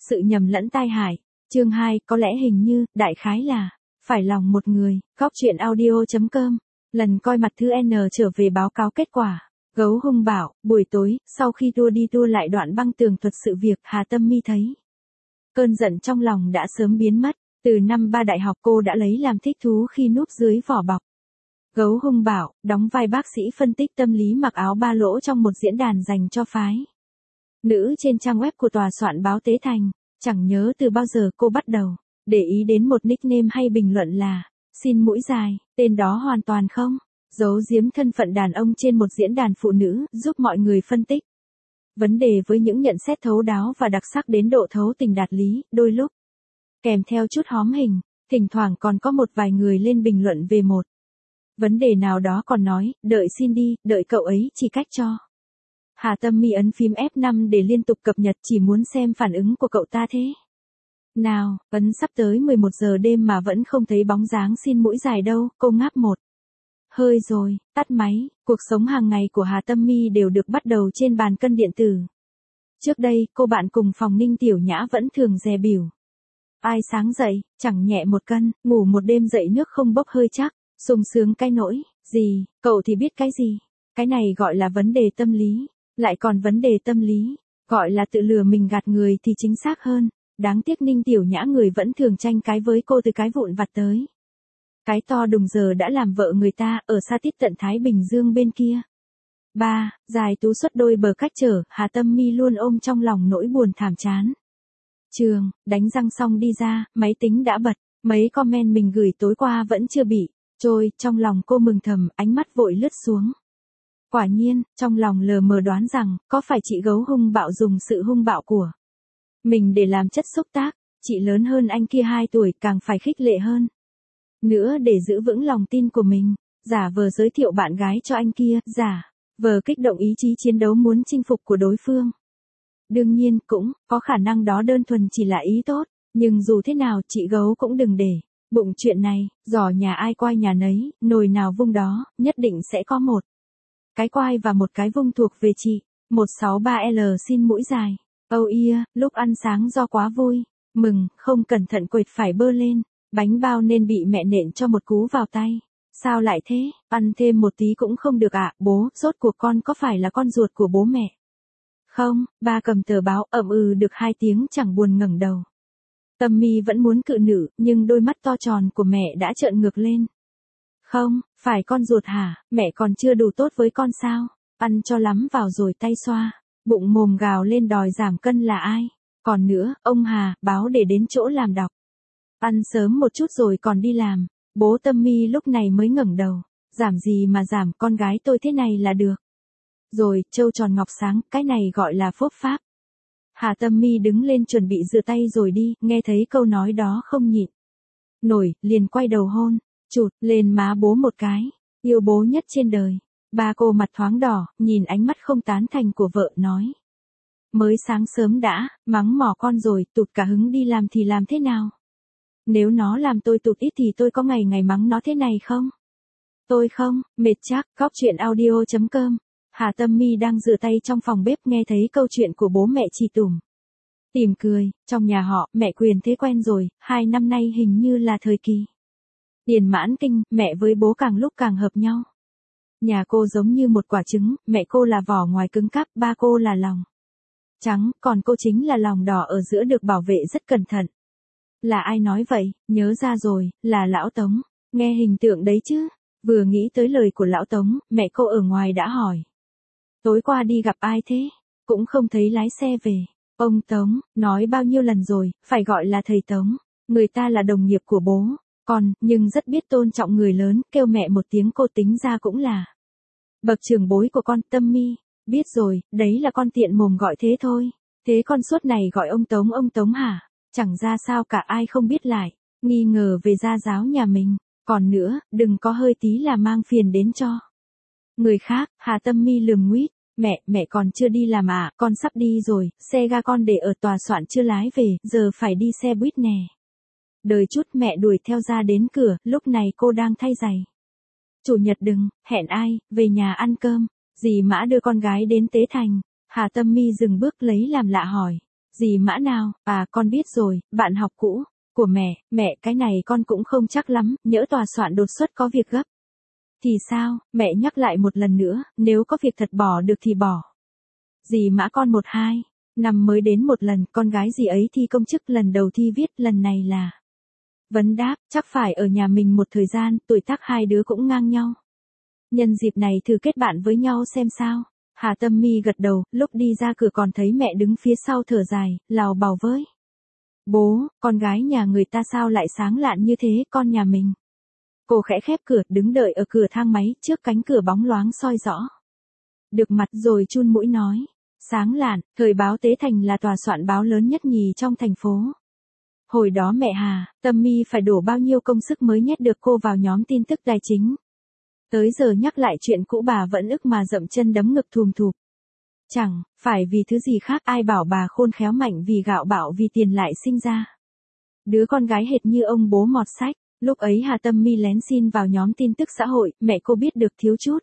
Sự nhầm lẫn tai hại. Chương 2, có lẽ hình như, đại khái là, phải lòng một người, Góc truyện audio.com. Lần coi mặt thứ N trở về báo cáo kết quả. Gấu hung bạo, buổi tối, sau khi tua đi tua lại đoạn băng tường thuật sự việc Hà Tâm Mi thấy. Cơn giận trong lòng đã sớm biến mất, từ năm 3 đại học cô đã lấy làm thích thú khi núp dưới vỏ bọc. Gấu hung bạo, đóng vai bác sĩ phân tích tâm lý mặc áo ba lỗ trong một diễn đàn dành cho phái nữ trên trang web của tòa soạn báo Tế Thành. Chẳng nhớ từ bao giờ cô bắt đầu để ý đến một nickname hay bình luận là xin mũi dài, tên đó hoàn toàn không giấu giếm thân phận đàn ông trên một diễn đàn phụ nữ, giúp mọi người phân tích vấn đề với những nhận xét thấu đáo và đặc sắc đến độ thấu tình đạt lý, đôi lúc kèm theo chút hóm hình, thỉnh thoảng còn có một vài người lên bình luận về một vấn đề nào đó còn nói, đợi xin đi, đợi cậu ấy chỉ cách cho. Hà Tâm Mi ấn phím F5 để liên tục cập nhật, chỉ muốn xem phản ứng của cậu ta thế nào. Ấn sắp tới 11 giờ đêm mà vẫn không thấy bóng dáng xin mũi dài đâu, cô ngáp một hơi rồi, tắt máy. Cuộc sống hàng ngày của Hà Tâm Mi đều được bắt đầu trên bàn cân điện tử. Trước đây, cô bạn cùng phòng Ninh Tiểu Nhã vẫn thường dè bỉu. Ai sáng dậy, chẳng nhẹ một cân, ngủ một đêm dậy nước không bốc hơi chắc, sung sướng cái nỗi, gì, cậu thì biết cái gì. Cái này gọi là vấn đề tâm lý, lại còn vấn đề tâm lý, gọi là tự lừa mình gạt người thì chính xác hơn. Đáng tiếc Ninh Tiểu Nhã người vẫn thường tranh cái với cô từ cái vụn vặt tới cái to đùng giờ đã làm vợ người ta ở xa tít tận Thái Bình Dương bên kia. 3. Dài tú xuất đôi bờ cách trở, Hà Tâm Mi luôn ôm trong lòng nỗi buồn thảm chán. Trường, đánh răng xong đi ra, máy tính đã bật, mấy comment mình gửi tối qua vẫn chưa bị trôi, trong lòng cô mừng thầm, ánh mắt vội lướt xuống. Quả nhiên, trong lòng lờ mờ đoán rằng, có phải chị gấu hung bạo dùng sự hung bạo của mình để làm chất xúc tác, chị lớn hơn anh kia 2 tuổi càng phải khích lệ hơn nữa để giữ vững lòng tin của mình, giả vờ giới thiệu bạn gái cho anh kia, giả vờ kích động ý chí chiến đấu muốn chinh phục của đối phương. Đương nhiên, cũng có khả năng đó đơn thuần chỉ là ý tốt, nhưng dù thế nào chị gấu cũng đừng để bụng chuyện này, giỏ nhà ai quay nhà nấy, nồi nào vung đó, nhất định sẽ có một cái quai và một cái vung thuộc về chị. 163L xin mũi dài. Oh yeah, lúc ăn sáng do quá vui mừng, không cẩn thận quệt phải bơ lên bánh bao nên bị mẹ nện cho một cú vào tay. Sao lại thế, ăn thêm một tí cũng không được ạ, bố, rốt cuộc con có phải là con ruột của bố mẹ không? Ba cầm tờ báo ậm được 2 tiếng chẳng buồn ngẩng đầu. Tâm Mi vẫn muốn cự nữ, nhưng đôi mắt to tròn của mẹ đã trợn ngược lên. Không, phải con ruột hả, mẹ còn chưa đủ tốt với con sao? Ăn cho lắm vào rồi tay xoa, bụng mồm gào lên đòi giảm cân là ai? Còn nữa, ông Hà, báo để đến chỗ làm đọc. Ăn sớm một chút rồi còn đi làm. Bố Tâm Mi lúc này mới ngẩng đầu. Giảm gì mà giảm, con gái tôi thế này là được rồi, trâu tròn ngọc sáng, cái này gọi là phốp pháp. Hà Tâm Mi đứng lên chuẩn bị rửa tay rồi đi, nghe thấy câu nói đó không nhịn nổi, liền quay đầu hôn chụt lên má bố một cái. Yêu bố nhất trên đời. Ba cô mặt thoáng đỏ, nhìn ánh mắt không tán thành của vợ nói. Mới sáng sớm đã, mắng mỏ con rồi, tụt cả hứng đi làm thì làm thế nào? Nếu nó làm tôi tụt ít thì tôi có ngày ngày mắng nó thế này không? Tôi không, mệt chắc. Góc truyện audio.com. Hà Tâm Mi đang rửa tay trong phòng bếp nghe thấy câu chuyện của bố mẹ chỉ tủm tỉm cười. Trong nhà họ, mẹ quyền thế quen rồi, 2 năm nay hình như là thời kỳ tiền mãn kinh, mẹ với bố càng lúc càng hợp nhau. Nhà cô giống như một quả trứng, mẹ cô là vỏ ngoài cứng cáp, ba cô là lòng trắng, còn cô chính là lòng đỏ ở giữa được bảo vệ rất cẩn thận. Là ai nói vậy? Nhớ ra rồi, là lão Tống. Nghe hình tượng đấy chứ. Vừa nghĩ tới lời của lão Tống, mẹ cô ở ngoài đã hỏi. Tối qua đi gặp ai thế? Cũng không thấy lái xe về. Ông Tống, nói bao nhiêu lần rồi, phải gọi là thầy Tống. Người ta là đồng nghiệp của bố. Còn, nhưng rất biết tôn trọng người lớn, kêu mẹ một tiếng cô tính ra cũng là bậc trưởng bối của con. Tâm Mi, biết rồi, đấy là con tiện mồm gọi thế thôi. Thế con suốt này gọi ông Tống hả? Chẳng ra sao cả, ai không biết lại nghi ngờ về gia giáo nhà mình. Còn nữa, đừng có hơi tí là mang phiền đến cho người khác. Hà Tâm Mi lườm nguýt. Mẹ còn chưa đi làm à? Con sắp đi rồi, xe ga con để ở tòa soạn chưa lái về, giờ phải đi xe buýt nè. Đợi chút, mẹ đuổi theo ra đến cửa, lúc này cô đang thay giày. Chủ nhật đừng, hẹn ai, về nhà ăn cơm. Dì Mã đưa con gái đến Tế Thành. Hà Tâm Mi dừng bước lấy làm lạ hỏi. Dì Mã nào? À, con biết rồi, bạn học cũ của mẹ, cái này con cũng không chắc lắm, nhỡ tòa soạn đột xuất có việc gấp. Thì sao? Mẹ nhắc lại một lần nữa, nếu có việc thật bỏ được thì bỏ. Dì Mã con 1-2 năm mới đến một lần, con gái dì ấy thi công chức lần đầu thi viết, lần này là vấn đáp, chắc phải ở nhà mình một thời gian, tuổi tác hai đứa cũng ngang nhau. Nhân dịp này thử kết bạn với nhau xem sao. Hà Tâm Mi gật đầu, lúc đi ra cửa còn thấy mẹ đứng phía sau thở dài, lào bào với. Bố, con gái nhà người ta sao lại sáng lạn như thế, con nhà mình. Cô khẽ khép cửa, đứng đợi ở cửa thang máy, trước cánh cửa bóng loáng soi rõ. Được mặt rồi chun mũi nói. Sáng lạn, thời báo Tế Thành là tòa soạn báo lớn nhất nhì trong thành phố. Hồi đó mẹ Hà, Tâm Mi phải đổ bao nhiêu công sức mới nhét được cô vào nhóm tin tức tài chính. Tới giờ nhắc lại chuyện cũ bà vẫn ức mà dậm chân đấm ngực thùm thụp. Chẳng phải vì thứ gì khác, ai bảo bà khôn khéo mạnh vì gạo bạo vì tiền lại sinh ra. Đứa con gái hệt như ông bố mọt sách. Lúc ấy Hà Tâm Mi lén xin vào nhóm tin tức xã hội, mẹ cô biết được thiếu chút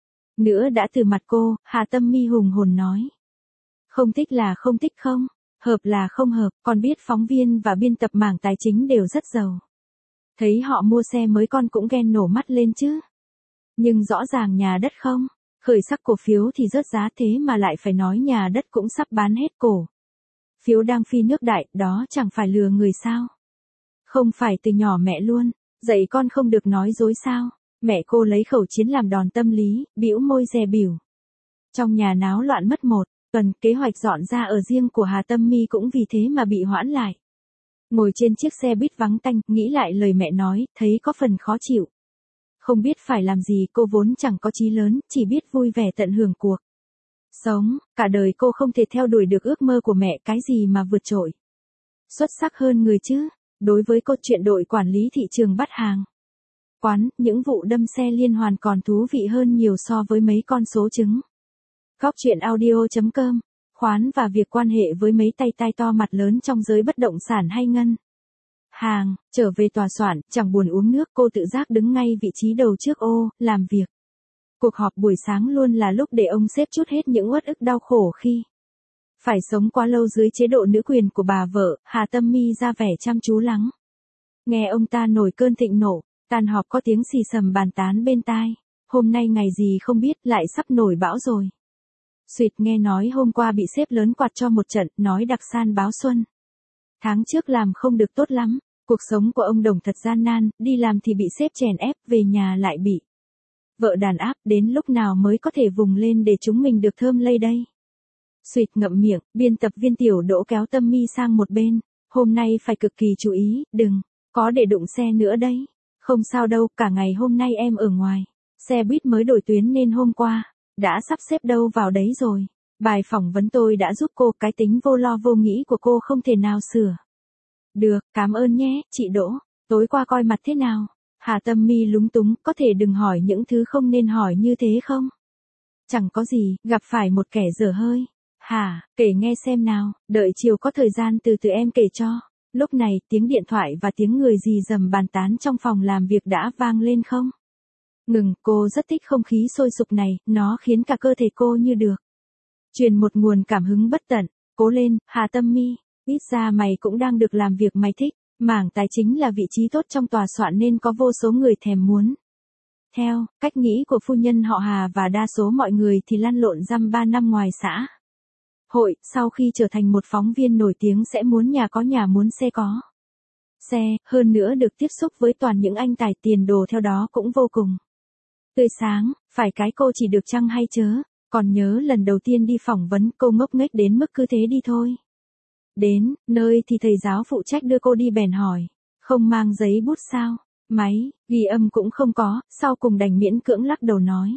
nữa đã từ mặt cô. Hà Tâm Mi hùng hồn nói. Không thích là không thích không, hợp là không hợp, con biết phóng viên và biên tập mảng tài chính đều rất giàu. Thấy họ mua xe mới con cũng ghen nổ mắt lên chứ. Nhưng rõ ràng nhà đất không, khởi sắc cổ phiếu thì rớt giá thế mà lại phải nói nhà đất cũng sắp bán hết cổ phiếu đang phi nước đại, đó chẳng phải lừa người sao. Không phải từ nhỏ mẹ luôn dạy con không được nói dối sao. Mẹ cô lấy khẩu chiến làm đòn tâm lý, bĩu môi dè bỉu. Trong nhà náo loạn mất một tuần, kế hoạch dọn ra ở riêng của Hà Tâm Mi cũng vì thế mà bị hoãn lại. Ngồi trên chiếc xe buýt vắng tanh, nghĩ lại lời mẹ nói, thấy có phần khó chịu. Không biết phải làm gì, cô vốn chẳng có chí lớn, chỉ biết vui vẻ tận hưởng cuộc sống. Cả đời cô không thể theo đuổi được ước mơ của mẹ, cái gì mà vượt trội, xuất sắc hơn người chứ. Đối với cô, chuyện đội quản lý thị trường bắt hàng quán, những vụ đâm xe liên hoàn còn thú vị hơn nhiều so với mấy con số trứng. Góc chuyện audio.com, khoán và việc quan hệ với mấy tay to mặt lớn trong giới bất động sản hay ngân hàng. Trở về tòa soạn, chẳng buồn uống nước, cô tự giác đứng ngay vị trí đầu trước ô, làm việc. Cuộc họp buổi sáng luôn là lúc để ông sếp trút hết những uất ức đau khổ khi phải sống quá lâu dưới chế độ nữ quyền của bà vợ. Hà Tâm Mi ra vẻ chăm chú lắng nghe ông ta nổi cơn thịnh nộ. Tan họp có tiếng xì xầm bàn tán bên tai. Hôm nay ngày gì không biết, lại sắp nổi bão rồi. Xuyệt, nghe nói hôm qua bị sếp lớn quạt cho một trận, nói đặc san báo xuân. Tháng trước làm không được tốt lắm, cuộc sống của ông Đồng thật gian nan, đi làm thì bị sếp chèn ép, về nhà lại bị vợ đàn áp, đến lúc nào mới có thể vùng lên để chúng mình được thơm lây đây. Xuyệt ngậm miệng, biên tập viên Tiểu Đỗ kéo Tâm Mi sang một bên. Hôm nay phải cực kỳ chú ý, đừng có để đụng xe nữa đấy. Không sao đâu, cả ngày hôm nay em ở ngoài. Xe buýt mới đổi tuyến nên hôm qua đã sắp xếp đâu vào đấy rồi. Bài phỏng vấn tôi đã giúp cô, cái tính vô lo vô nghĩ của cô không thể nào sửa được. Cảm ơn nhé, chị Đỗ. Tối qua coi mặt thế nào? Hà Tâm Mi lúng túng, có thể đừng hỏi những thứ không nên hỏi như thế không? Chẳng có gì, gặp phải một kẻ dở hơi. Hả, kể nghe xem nào, đợi chiều có thời gian từ từ em kể cho. Lúc này, tiếng điện thoại và tiếng người rì rầm bàn tán trong phòng làm việc đã vang lên không? Ngừng, cô rất thích không khí sôi sục này, nó khiến cả cơ thể cô như được truyền một nguồn cảm hứng bất tận. Cố lên, Hà Tâm Mi, ít ra mày cũng đang được làm việc mày thích. Mảng tài chính là vị trí tốt trong tòa soạn nên có vô số người thèm muốn. Theo cách nghĩ của phu nhân họ Hà và đa số mọi người thì lăn lộn dăm 3 năm ngoài xã hội, sau khi trở thành một phóng viên nổi tiếng sẽ muốn nhà có nhà, muốn xe có xe, hơn nữa được tiếp xúc với toàn những anh tài tiền đồ, theo đó cũng vô cùng tươi sáng. Phải cái cô chỉ được chăng hay chớ? Còn nhớ lần đầu tiên đi phỏng vấn, cô ngốc nghếch đến mức cứ thế đi thôi. Đến nơi thì thầy giáo phụ trách đưa cô đi bèn hỏi, không mang giấy bút sao? Máy ghi âm cũng không có, sau cùng đành miễn cưỡng lắc đầu nói.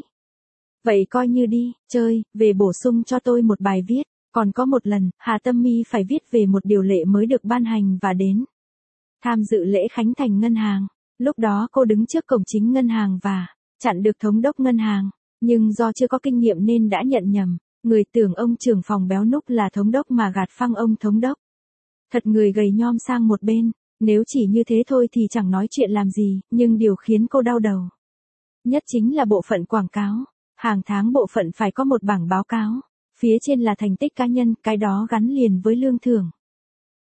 Vậy coi như đi, chơi, về bổ sung cho tôi một bài viết. Còn có một lần, Hà Tâm Mi phải viết về một điều lệ mới được ban hành và đến tham dự lễ khánh thành ngân hàng. Lúc đó cô đứng trước cổng chính ngân hàng và chặn được thống đốc ngân hàng, nhưng do chưa có kinh nghiệm nên đã nhận nhầm. Người tưởng ông trưởng phòng béo núc là thống đốc mà gạt phăng ông thống đốc thật người gầy nhom sang một bên. Nếu chỉ như thế thôi thì chẳng nói chuyện làm gì, nhưng điều khiến cô đau đầu nhất chính là bộ phận quảng cáo. Hàng tháng bộ phận phải có một bảng báo cáo, phía trên là thành tích cá nhân, cái đó gắn liền với lương thưởng.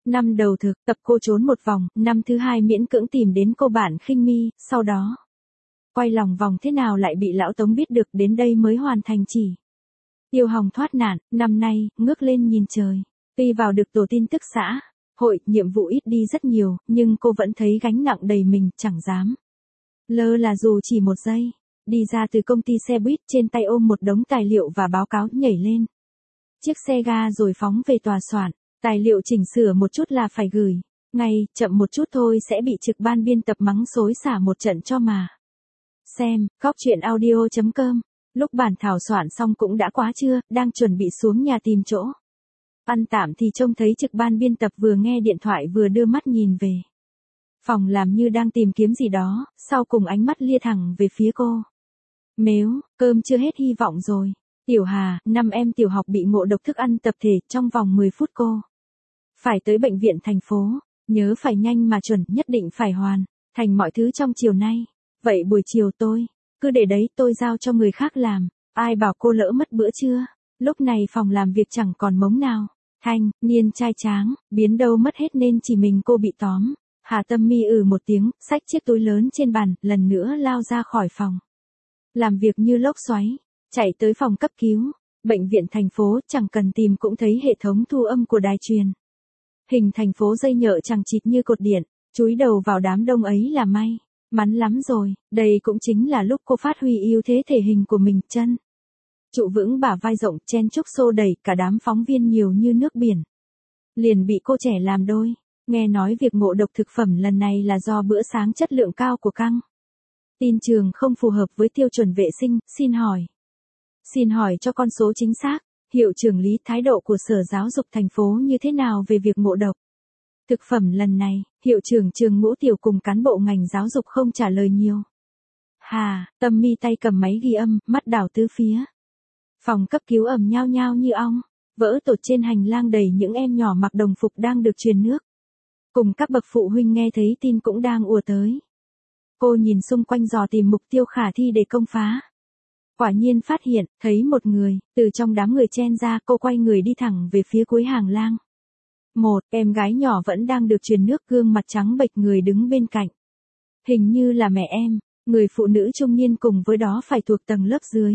Năm đầu thực tập cô trốn một vòng, năm thứ hai miễn cưỡng tìm đến cô bạn khinh mi, sau đó quay lòng vòng thế nào lại bị lão Tống biết được, đến đây mới hoàn thành chỉ. Tiêu Hồng thoát nạn, năm nay, ngước lên nhìn trời. Tuy vào được tổ tin tức xã, hội, nhiệm vụ ít đi rất nhiều, nhưng cô vẫn thấy gánh nặng đầy mình, chẳng dám lơ là dù chỉ một giây. Đi ra từ công ty xe buýt, trên tay ôm một đống tài liệu và báo cáo, nhảy lên chiếc xe ga rồi phóng về tòa soạn. Tài liệu chỉnh sửa một chút là phải gửi ngay, chậm một chút thôi sẽ bị trực ban biên tập mắng xối xả một trận cho mà. Xem, góc chuyện audio.com. Lúc bản thảo soạn xong cũng đã quá trưa, đang chuẩn bị xuống nhà tìm chỗ ăn tạm thì trông thấy trực ban biên tập vừa nghe điện thoại vừa đưa mắt nhìn về phòng làm như đang tìm kiếm gì đó, sau cùng ánh mắt lia thẳng về phía cô. Mếu, cơm chưa hết hy vọng rồi. Tiểu Hà, 5 em tiểu học bị ngộ độc thức ăn tập thể, trong vòng 10 phút cô phải tới bệnh viện thành phố, nhớ phải nhanh mà chuẩn, nhất định phải hoàn thành mọi thứ trong chiều nay. Vậy buổi chiều tôi cứ để đấy, tôi giao cho người khác làm. Ai bảo cô lỡ mất bữa trưa. Lúc này phòng làm việc chẳng còn mống nào. Thanh niên trai tráng, biến đâu mất hết nên chỉ mình cô bị tóm. Hà Tâm Mi một tiếng, xách chiếc túi lớn trên bàn, lần nữa lao ra khỏi phòng làm việc như lốc xoáy, chạy tới phòng cấp cứu. Bệnh viện thành phố, chẳng cần tìm cũng thấy hệ thống thu âm của đài truyền hình thành phố dây nhợ chằng chịt như cột điện, chúi đầu vào đám đông ấy là may mắn lắm rồi. Đây cũng chính là lúc cô phát huy ưu thế thể hình của mình, chân trụ vững, bả vai rộng, chen chúc xô đẩy, cả đám phóng viên nhiều như nước biển liền bị cô trẻ làm đôi. Nghe nói việc ngộ độc thực phẩm lần này là do bữa sáng chất lượng cao của căng tin trường không phù hợp với tiêu chuẩn vệ sinh, xin hỏi cho con số chính xác. Hiệu trưởng Lý, thái độ của Sở Giáo dục thành phố như thế nào về việc ngộ độc thực phẩm lần này? Hiệu trưởng trường Ngũ Tiểu cùng cán bộ ngành giáo dục không trả lời nhiều. Hà Tâm Mi tay cầm máy ghi âm, mắt đảo tứ phía. Phòng cấp cứu ầm nhao nhao như ong, vỡ tổ, trên hành lang đầy những em nhỏ mặc đồng phục đang được truyền nước. Cùng các bậc phụ huynh nghe thấy tin cũng đang ùa tới. Cô nhìn xung quanh dò tìm mục tiêu khả thi để công phá. Quả nhiên phát hiện, thấy một người, từ trong đám người chen ra, cô quay người đi thẳng về phía cuối hàng lang. Một em gái nhỏ vẫn đang được truyền nước, gương mặt trắng bệch, người đứng bên cạnh hình như là mẹ em. Người phụ nữ trung niên cùng với đó phải thuộc tầng lớp dưới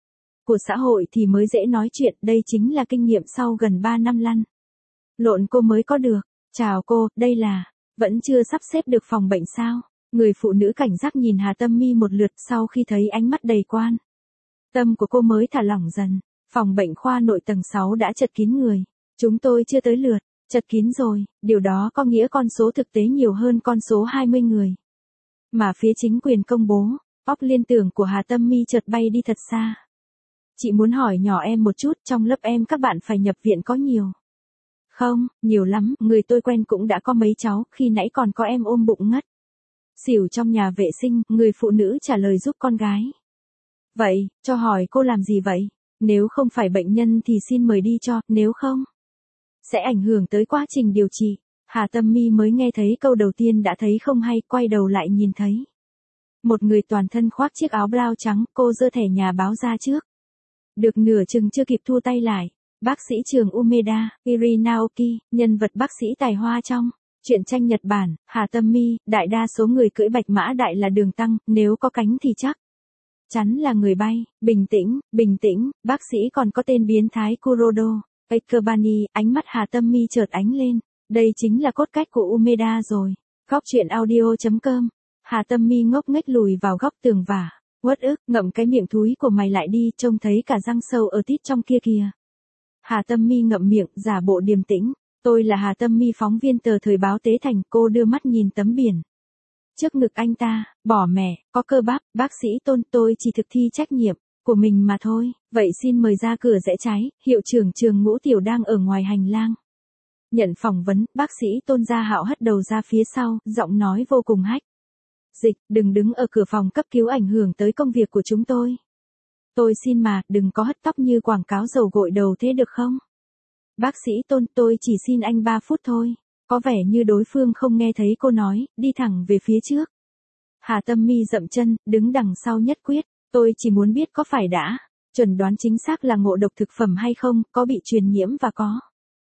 của xã hội thì mới dễ nói chuyện, đây chính là kinh nghiệm sau gần 3 năm lăn lộn cô mới có được. Chào cô, đây là, vẫn chưa sắp xếp được phòng bệnh sao? Người phụ nữ cảnh giác nhìn Hà Tâm Mi một lượt, sau khi thấy ánh mắt đầy quan tâm của cô mới thả lỏng dần. Phòng bệnh khoa nội tầng 6 đã chật kín người. Chúng tôi chưa tới lượt, chật kín rồi, điều đó có nghĩa con số thực tế nhiều hơn con số 20 người mà phía chính quyền công bố. Óc liên tưởng của Hà Tâm Mi chợt bay đi thật xa. Chị muốn hỏi nhỏ em một chút, trong lớp em các bạn phải nhập viện có nhiều không? Nhiều lắm, người tôi quen cũng đã có mấy cháu, khi nãy còn có em ôm bụng ngất xỉu trong nhà vệ sinh. Người phụ nữ trả lời giúp con gái. Vậy, cho hỏi cô làm gì vậy? Nếu không phải bệnh nhân thì xin mời đi cho, nếu không sẽ ảnh hưởng tới quá trình điều trị. Hà Tâm Mi mới nghe thấy câu đầu tiên đã thấy không hay, quay đầu lại nhìn thấy một người toàn thân khoác chiếc áo blau trắng. Cô giơ thẻ nhà báo ra trước. Được nửa chừng chưa kịp thu tay lại. Bác sĩ trường Umeda, Irinaoki, nhân vật bác sĩ tài hoa trong truyện tranh Nhật Bản. Hà Tâm Mi, đại đa số người cưỡi bạch mã đại là đường tăng, nếu có cánh thì chắc chắn là người bay. Bình tĩnh, bác sĩ còn có tên biến thái Kurodo Akebani. Ánh mắt Hà Tâm Mi chợt ánh lên. Đây chính là cốt cách của Umeda rồi. Góc chuyện audio.com. Hà Tâm Mi ngốc nghếch lùi vào góc tường và uất ức, ngậm cái miệng thúi của mày lại đi, trông thấy cả răng sâu ở tít trong kia kìa. Hà Tâm Mi ngậm miệng, giả bộ điềm tĩnh. Tôi là Hà Tâm Mi, phóng viên tờ Thời báo Tế Thành. Cô đưa mắt nhìn tấm biển trước ngực anh ta. Bỏ mẹ, có cơ bắp. Bác sĩ Tôn, tôi chỉ thực thi trách nhiệm của mình mà thôi. Vậy xin mời ra cửa rẽ trái. Hiệu trưởng trường Ngũ Tiểu đang ở ngoài hành lang nhận phỏng vấn. Bác sĩ Tôn Gia Hạo hất đầu ra phía sau, giọng nói vô cùng hách dịch. Đừng đứng ở cửa phòng cấp cứu, ảnh hưởng tới công việc của chúng tôi. Tôi xin mà, đừng có hất tóc như quảng cáo dầu gội đầu thế được không? Bác sĩ Tôn, tôi chỉ xin anh 3 phút thôi. Có vẻ như đối phương không nghe thấy cô nói, đi thẳng về phía trước. Hà Tâm Mi dậm chân, đứng đằng sau nhất quyết. Tôi chỉ muốn biết có phải đã chuẩn đoán chính xác là ngộ độc thực phẩm hay không, có bị truyền nhiễm và có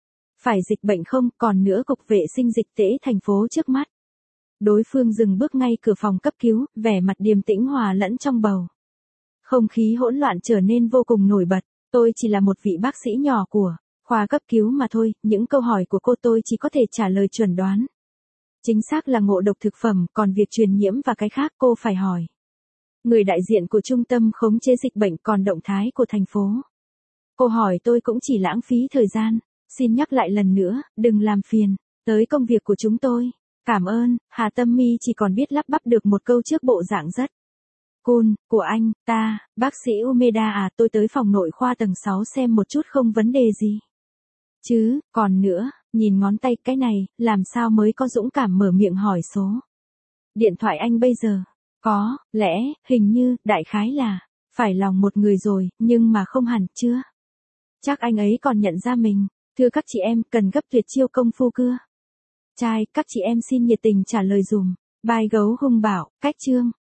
Phải dịch bệnh không, còn nữa cục vệ sinh dịch tễ thành phố trước mắt. Đối phương dừng bước ngay cửa phòng cấp cứu, vẻ mặt điềm tĩnh hòa lẫn trong bầu. Không khí hỗn loạn trở nên vô cùng nổi bật. Tôi chỉ là một vị bác sĩ nhỏ của khoa cấp cứu mà thôi, những câu hỏi của cô tôi chỉ có thể trả lời chuẩn đoán. Chính xác là ngộ độc thực phẩm, còn việc truyền nhiễm và cái khác cô phải hỏi người đại diện của trung tâm khống chế dịch bệnh, còn động thái của thành phố. Cô hỏi tôi cũng chỉ lãng phí thời gian. Xin nhắc lại lần nữa, đừng làm phiền tới công việc của chúng tôi. Cảm ơn. Hà Tâm My chỉ còn biết lắp bắp được một câu trước bộ dạng rất cool của anh ta. Bác sĩ Umeda à, tôi tới phòng nội khoa tầng 6 xem một chút, không vấn đề gì chứ. Còn nữa, nhìn ngón tay cái này, làm sao mới có dũng cảm mở miệng hỏi số điện thoại anh bây giờ? Có lẽ, hình như, đại khái là phải lòng một người rồi, nhưng mà không hẳn chưa. Chắc anh ấy còn nhận ra mình. Thưa các chị em, cần gấp tuyệt chiêu công phu cưa trai, các chị em xin nhiệt tình trả lời dùm. Bài gấu hung bạo, cách chương.